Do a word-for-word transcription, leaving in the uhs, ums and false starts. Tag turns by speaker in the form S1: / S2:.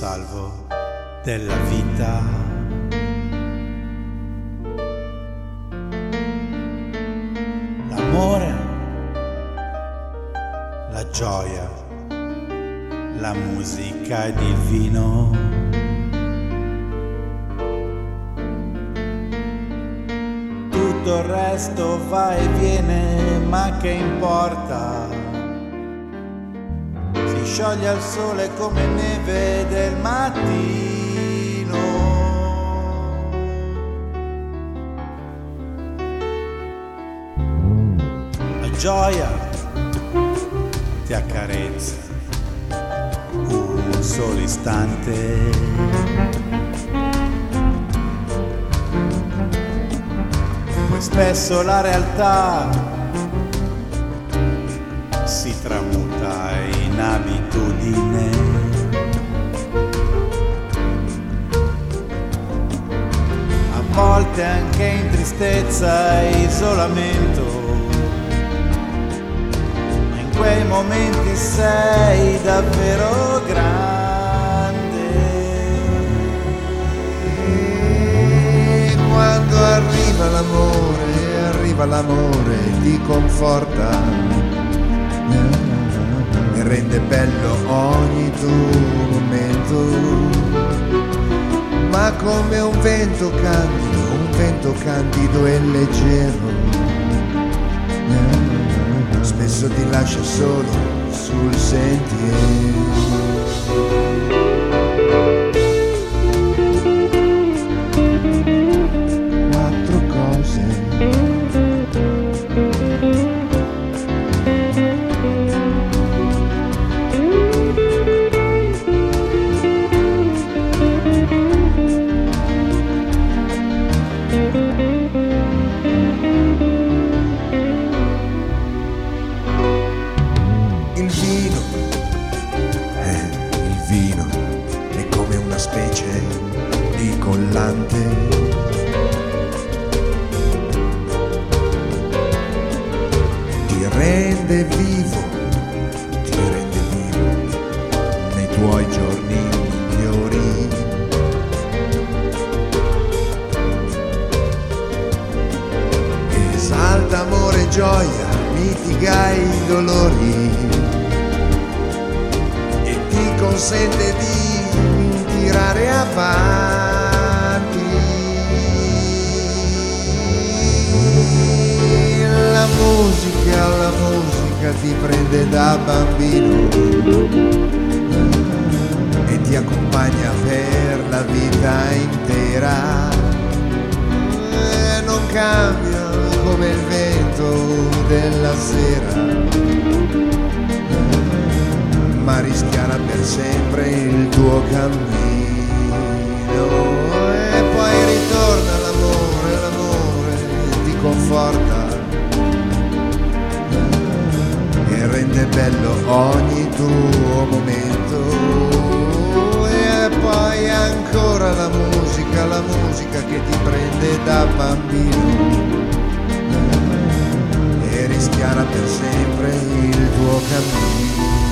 S1: salvo della vita. L'amore, la gioia, la musica ed il vino. Tutto il resto va e viene, ma che importa? Si scioglie al sole come neve del mattino. La gioia ti accarezza un solo istante. Spesso la realtà si tramuta in abitudine. A volte anche in tristezza e isolamento, ma in quei momenti sei davvero grande.
S2: E quando arriva l'amore, arriva l'amore, ti conforta e rende bello ogni tuo momento, ma come un vento candido, un vento candido e leggero, spesso ti lascia solo sul sentiero. Il vino, eh, il vino è come una specie di collante. Ti rende vivo, ti rende vivo nei tuoi giorni migliori. Esalta amore e gioia, mitiga i dolori e ti consente di tirare avanti. La musica, la musica ti prende da bambino e ti accompagna per la vita intera. E non cambia come il vento della sera, ma rischiara per sempre il tuo cammino. E poi ritorna l'amore, l'amore ti conforta e rende bello ogni tuo momento. E poi ancora la musica, la musica che ti prende da bambino e rischiara per sempre il tuo cammino.